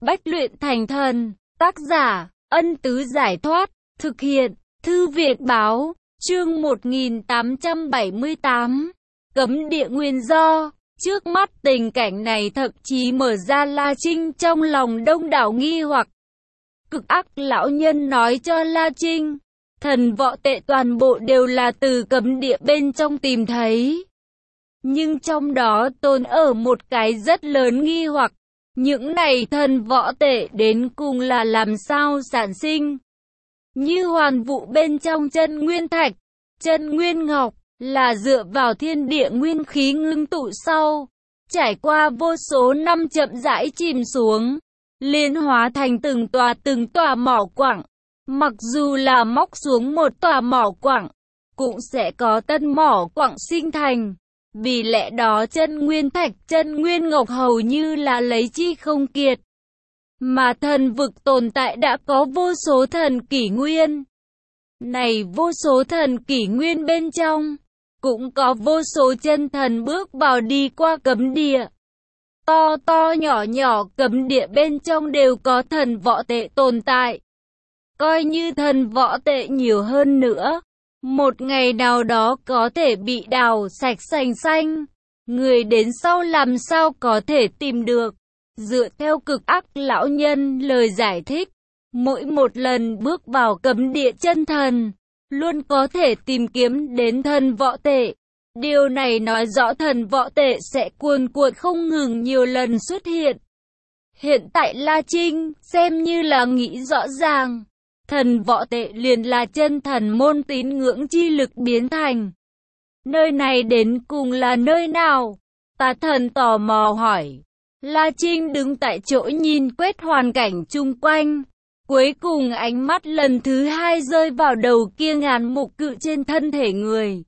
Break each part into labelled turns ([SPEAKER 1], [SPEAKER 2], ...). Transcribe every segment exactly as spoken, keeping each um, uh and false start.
[SPEAKER 1] Bách luyện thành thần. Tác giả, Ân Tứ Giải Thoát. Thực hiện, Thư Viện Báo. Chương một nghìn tám trăm bảy mươi tám. Cấm địa nguyên do. Trước mắt tình cảnh này thậm chí mở ra La Trinh trong lòng đông đảo nghi hoặc. Cực ác lão nhân nói cho La Trinh, thần võ tệ toàn bộ đều là từ cấm địa bên trong tìm thấy. Nhưng trong đó tồn ở một cái rất lớn nghi hoặc, những này thần võ tệ đến cùng là làm sao sản sinh. Như hoàn vụ bên trong chân nguyên thạch, chân nguyên ngọc, là dựa vào thiên địa nguyên khí ngưng tụ sau, trải qua vô số năm chậm rãi chìm xuống, liên hóa thành từng tòa từng tòa mỏ quặng. Mặc dù là móc xuống một tòa mỏ quặng, cũng sẽ có tân mỏ quặng sinh thành. Vì lẽ đó chân nguyên thạch, chân nguyên ngọc hầu như là lấy chi không kiệt. Mà thần vực tồn tại đã có vô số thần kỷ nguyên. Này vô số thần kỷ nguyên bên trong, cũng có vô số chân thần bước vào đi qua cấm địa. To to nhỏ nhỏ cấm địa bên trong đều có thần võ tệ tồn tại. Coi như thần võ tệ nhiều hơn nữa, một ngày nào đó có thể bị đào sạch sành xanh. Người đến sau làm sao có thể tìm được. Dựa theo cực ác lão nhân lời giải thích, mỗi một lần bước vào cấm địa chân thần, luôn có thể tìm kiếm đến thần võ tệ. Điều này nói rõ thần võ tệ sẽ cuồn cuộn không ngừng nhiều lần xuất hiện. Hiện tại La Trinh xem như là nghĩ rõ ràng, thần võ tệ liền là chân thần môn tín ngưỡng chi lực biến thành. Nơi này đến cùng là nơi nào? Tà thần tò mò hỏi. La Trinh đứng tại chỗ nhìn quét hoàn cảnh chung quanh. Cuối cùng ánh mắt lần thứ hai rơi vào đầu kia ngàn mục cự trên thân thể người.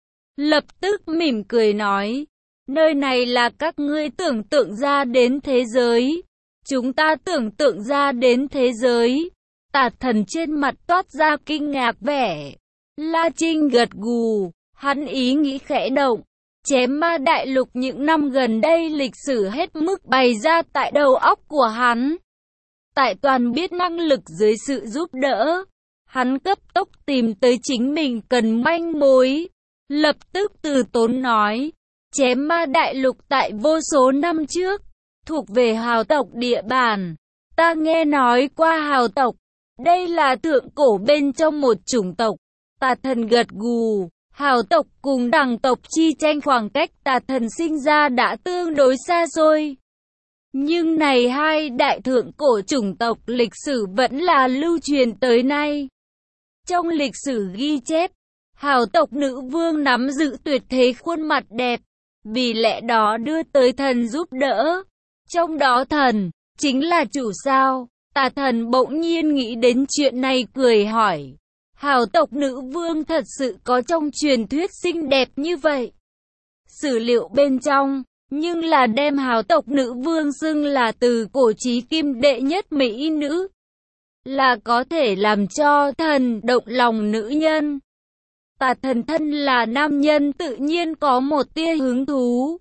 [SPEAKER 1] Lập tức mỉm cười nói, nơi này là các ngươi tưởng tượng ra đến thế giới. Chúng ta tưởng tượng ra đến thế giới. Tà thần trên mặt toát ra kinh ngạc vẻ. La Trinh gật gù, hắn ý nghĩ khẽ động. Chém ma đại lục những năm gần đây lịch sử hết mức bày ra tại đầu óc của hắn. Tại toàn biết năng lực dưới sự giúp đỡ, hắn cấp tốc tìm tới chính mình cần manh mối. Lập tức từ tốn nói, chém ma đại lục tại vô số năm trước, thuộc về hào tộc địa bàn. Ta nghe nói qua hào tộc, đây là thượng cổ bên trong một chủng tộc. Tà thần gật gù, hào tộc cùng đẳng tộc chi tranh khoảng cách tà thần sinh ra đã tương đối xa xôi. Nhưng này hai đại thượng cổ chủng tộc lịch sử vẫn là lưu truyền tới nay. Trong lịch sử ghi chép, hào tộc nữ vương nắm giữ tuyệt thế khuôn mặt đẹp, vì lẽ đó đưa tới thần giúp đỡ. Trong đó thần, chính là chủ sao? Tà thần bỗng nhiên nghĩ đến chuyện này cười hỏi. Hào tộc nữ vương thật sự có trong truyền thuyết xinh đẹp như vậy? Sử liệu bên trong, nhưng là đem hào tộc nữ vương xưng là từ cổ chí kim đệ nhất mỹ nữ. Là có thể làm cho thần động lòng nữ nhân. Tà thần thân là nam nhân tự nhiên có một tia hứng thú.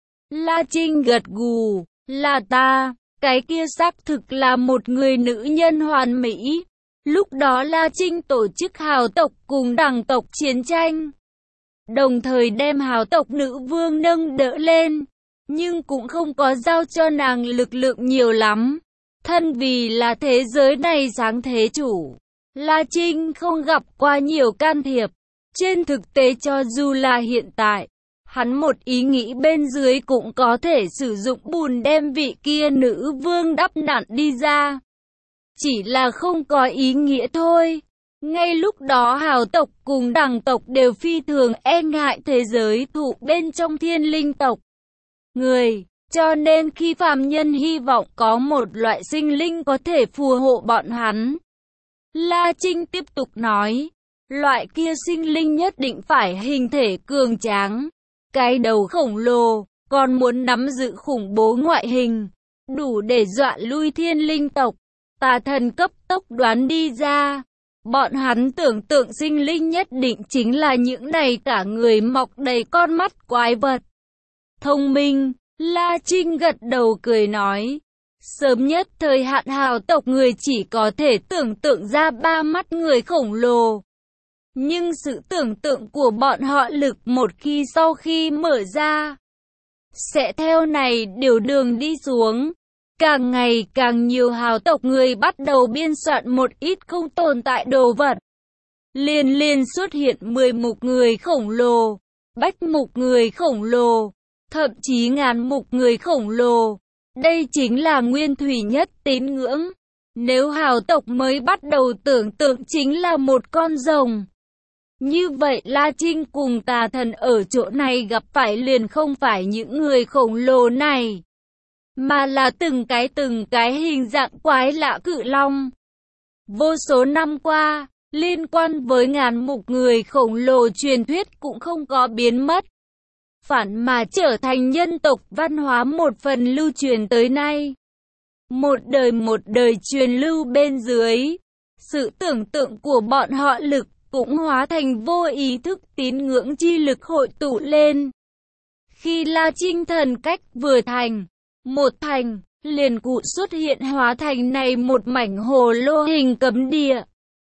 [SPEAKER 1] La Trinh gật gù, là ta, cái kia xác thực là một người nữ nhân hoàn mỹ. Lúc đó La Trinh tổ chức hào tộc cùng đẳng tộc chiến tranh, đồng thời đem hào tộc nữ vương nâng đỡ lên, nhưng cũng không có giao cho nàng lực lượng nhiều lắm. Thân vì là thế giới này sáng thế chủ, La Trinh không gặp qua nhiều can thiệp. Trên thực tế cho dù là hiện tại, hắn một ý nghĩ bên dưới cũng có thể sử dụng bùn đem vị kia nữ vương đắp nặn đi ra. Chỉ là không có ý nghĩa thôi. Ngay lúc đó hào tộc cùng đẳng tộc đều phi thường e ngại thế giới thụ bên trong thiên linh tộc người, cho nên khi phàm nhân hy vọng có một loại sinh linh có thể phù hộ bọn hắn. La Trinh tiếp tục nói, loại kia sinh linh nhất định phải hình thể cường tráng, cái đầu khổng lồ, còn muốn nắm giữ khủng bố ngoại hình, đủ để dọa lui thiên linh tộc. Tà thần cấp tốc đoán đi ra, bọn hắn tưởng tượng sinh linh nhất định chính là những này cả người mọc đầy con mắt quái vật. Thông minh, La Trinh gật đầu cười nói, Sớm nhất thời hạn hào tộc người chỉ có thể tưởng tượng ra ba mắt người khổng lồ. Nhưng sự tưởng tượng của bọn họ lực một khi sau khi mở ra, sẽ theo này điều đường đi xuống. Càng ngày càng nhiều hào tộc người bắt đầu biên soạn một ít không tồn tại đồ vật. Liên liên xuất hiện mười mục người khổng lồ, bách mục người khổng lồ, thậm chí ngàn mục người khổng lồ. Đây chính là nguyên thủy nhất tín ngưỡng. Nếu hào tộc mới bắt đầu tưởng tượng chính là một con rồng, như vậy La Trinh cùng tà thần ở chỗ này gặp phải liền không phải những người khổng lồ này, mà là từng cái từng cái hình dạng quái lạ cự long. Vô số năm qua, liên quan với ngàn mục người khổng lồ truyền thuyết cũng không có biến mất, phản mà trở thành nhân tộc văn hóa một phần lưu truyền tới nay. Một đời một đời truyền lưu bên dưới, sự tưởng tượng của bọn họ lực cũng hóa thành vô ý thức tín ngưỡng chi lực hội tụ lên. Khi La Trinh thần cách vừa thành, một thành, liền cụ xuất hiện hóa thành này một mảnh hồ lô hình cấm địa.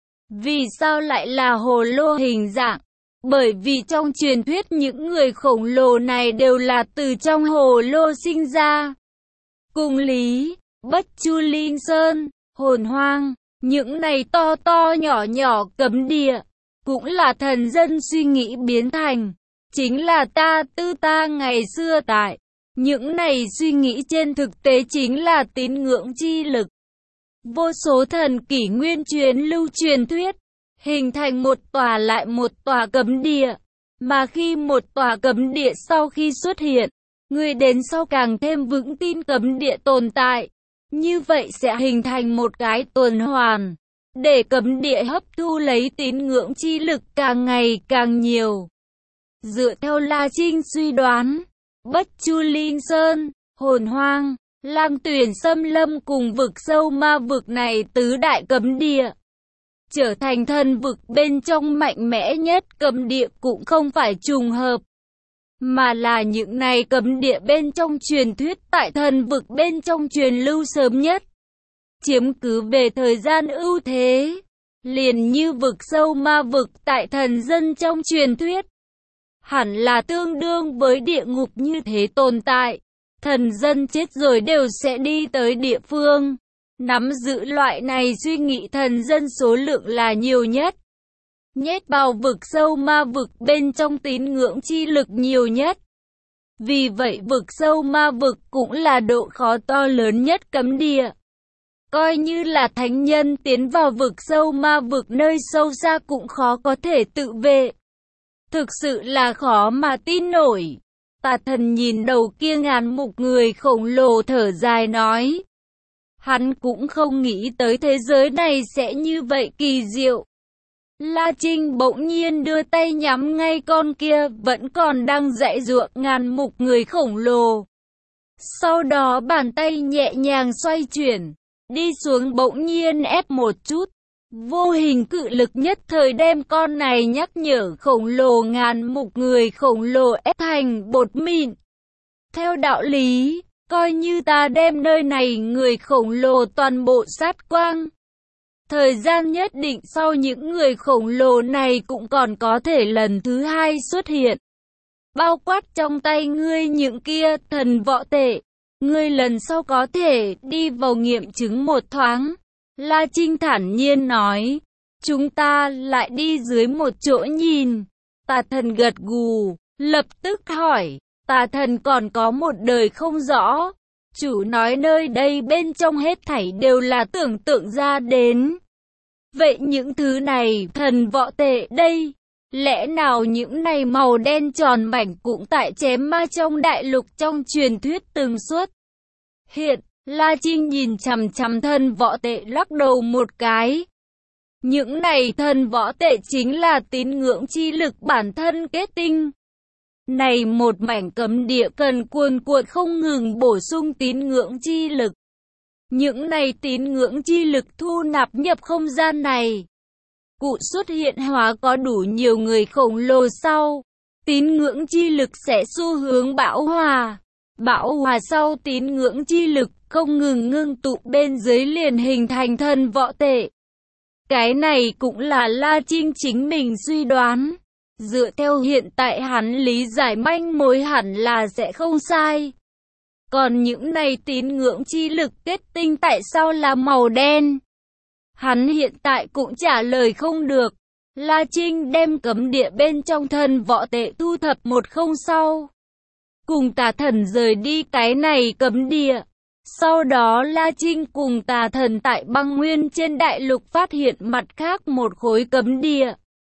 [SPEAKER 1] Vì sao lại là hồ lô hình dạng? Bởi vì trong truyền thuyết những người khổng lồ này đều là từ trong hồ lô sinh ra. Cùng lý, Bất Chu Linh Sơn, Hồn Hoang, những này to to nhỏ nhỏ cấm địa, cũng là thần dân suy nghĩ biến thành. Chính là ta tư ta ngày xưa tại. Những này suy nghĩ trên thực tế chính là tín ngưỡng chi lực. Vô số thần kỷ nguyên truyền lưu truyền thuyết, hình thành một tòa lại một tòa cấm địa. Mà khi một tòa cấm địa sau khi xuất hiện, người đến sau càng thêm vững tin cấm địa tồn tại. Như vậy sẽ hình thành một cái tuần hoàn, để cấm địa hấp thu lấy tín ngưỡng chi lực càng ngày càng nhiều. Dựa theo La Trinh suy đoán, Bất Chu Linh Sơn, Hồn Hoang, Lam Tuyển Xâm Lâm cùng vực sâu ma vực này tứ đại cấm địa, trở thành thần vực bên trong mạnh mẽ nhất cấm địa cũng không phải trùng hợp, mà là những này cấm địa bên trong truyền thuyết tại thần vực bên trong truyền lưu sớm nhất, chiếm cứ về thời gian ưu thế, liền như vực sâu ma vực tại thần dân trong truyền thuyết. Hẳn là tương đương với địa ngục như thế tồn tại. Thần dân chết rồi đều sẽ đi tới địa phương. Nắm giữ loại này suy nghĩ thần dân số lượng là nhiều nhất. Nhét vào vực sâu ma vực bên trong tín ngưỡng chi lực nhiều nhất. Vì vậy vực sâu ma vực cũng là độ khó to lớn nhất cấm địa. Coi như là thánh nhân tiến vào vực sâu ma vực nơi sâu xa cũng khó có thể tự vệ. Thực sự là khó mà tin nổi. Tà thần nhìn đầu kia ngàn mục người khổng lồ thở dài nói. Hắn cũng không nghĩ tới thế giới này sẽ như vậy kỳ diệu. La Trinh bỗng nhiên đưa tay nhắm ngay con kia vẫn còn đang dãy giụa ngàn mục người khổng lồ. Sau đó bàn tay nhẹ nhàng xoay chuyển, đi xuống bỗng nhiên ép một chút. Vô hình cự lực nhất thời đem con này nhắc nhở khổng lồ ngàn mục người khổng lồ ép thành bột mịn. Theo đạo lý, coi như ta đem nơi này người khổng lồ toàn bộ sát quang. Thời gian nhất định sau những người khổng lồ này cũng còn có thể lần thứ hai xuất hiện. Bao quát trong tay ngươi những kia thần võ tệ. Ngươi lần sau có thể đi vào nghiệm chứng một thoáng. La Trinh thản nhiên nói, chúng ta lại đi dưới một chỗ nhìn. Tà thần gật gù, lập tức hỏi, tà thần còn có một đời không rõ. Chủ nói nơi đây bên trong hết thảy đều là tưởng tượng ra đến. Vậy những thứ này, thần võ tệ đây, lẽ nào những này màu đen tròn mảnh cũng tại chém ma trong đại lục trong truyền thuyết từng xuất hiện? La Trinh nhìn chằm chằm thần võ tệ lắc đầu một cái. Những này thần võ tệ chính là tín ngưỡng chi lực bản thân kết tinh. Này một mảnh cấm địa cần cuồn cuộn không ngừng bổ sung tín ngưỡng chi lực. Những này tín ngưỡng chi lực thu nạp nhập không gian này. Cụ xuất hiện hóa có đủ nhiều người khổng lồ sau. Tín ngưỡng chi lực sẽ xu hướng bão hòa. Bão hòa sau tín ngưỡng chi lực không ngừng ngưng tụ bên dưới liền hình thành thần võ tệ. Cái này cũng là La Trinh chính mình suy đoán. Dựa theo hiện tại hắn lý giải manh mối hẳn là sẽ không sai. Còn những này tín ngưỡng chi lực kết tinh tại sao là màu đen? Hắn hiện tại cũng trả lời không được. La Trinh đem cấm địa bên trong thần võ tệ thu thập một không sau. Cùng tà thần rời đi cái này cấm địa. Sau đó La Trinh cùng tà thần tại băng nguyên trên đại lục phát hiện mặt khác một khối cấm địa.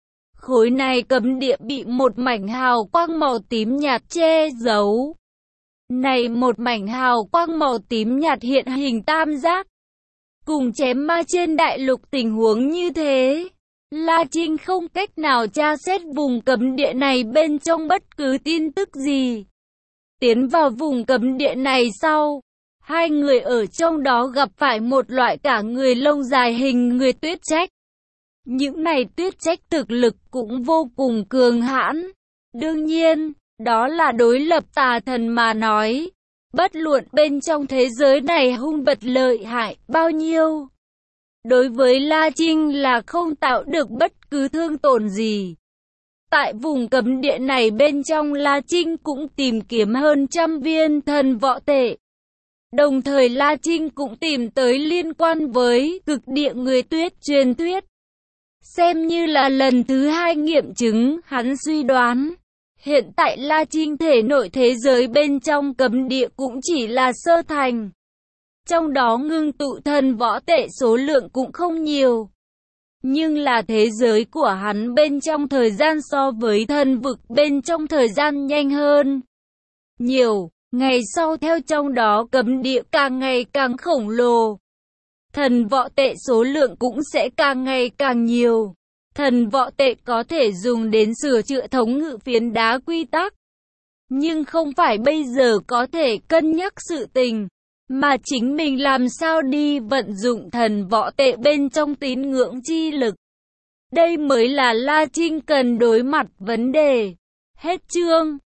[SPEAKER 1] Khối này cấm địa bị một mảnh hào quang màu tím nhạt che giấu. Này một mảnh hào quang màu tím nhạt hiện hình tam giác. Cùng chém ma trên đại lục tình huống như thế. La Trinh không cách nào tra xét vùng cấm địa này bên trong bất cứ tin tức gì. Tiến vào vùng cấm địa này sau, hai người ở trong đó gặp phải một loại cả người lông dài hình người tuyết trách. Những này tuyết trách thực lực cũng vô cùng cường hãn. Đương nhiên, đó là đối lập tà thần mà nói. Bất luận bên trong thế giới này hung vật lợi hại bao nhiêu. Đối với La Trinh là không tạo được bất cứ thương tổn gì. Tại vùng cấm địa này bên trong La Trinh cũng tìm kiếm hơn trăm viên thần võ tệ. Đồng thời La Trinh cũng tìm tới liên quan với cực địa người tuyết truyền thuyết. Xem như là lần thứ hai nghiệm chứng, hắn suy đoán. Hiện tại La Trinh thể nội thế giới bên trong cấm địa cũng chỉ là sơ thành. Trong đó ngưng tụ thần võ tệ số lượng cũng không nhiều. Nhưng là thế giới của hắn bên trong thời gian so với thần vực bên trong thời gian nhanh hơn nhiều. Ngày sau theo trong đó cấm địa càng ngày càng khổng lồ. Thần võ tệ số lượng cũng sẽ càng ngày càng nhiều. Thần võ tệ có thể dùng đến sửa chữa thống ngự phiến đá quy tắc. Nhưng không phải bây giờ có thể cân nhắc sự tình. Mà chính mình làm sao đi vận dụng thần võ tệ bên trong tín ngưỡng chi lực. Đây mới là La Trinh cần đối mặt vấn đề. Hết chương.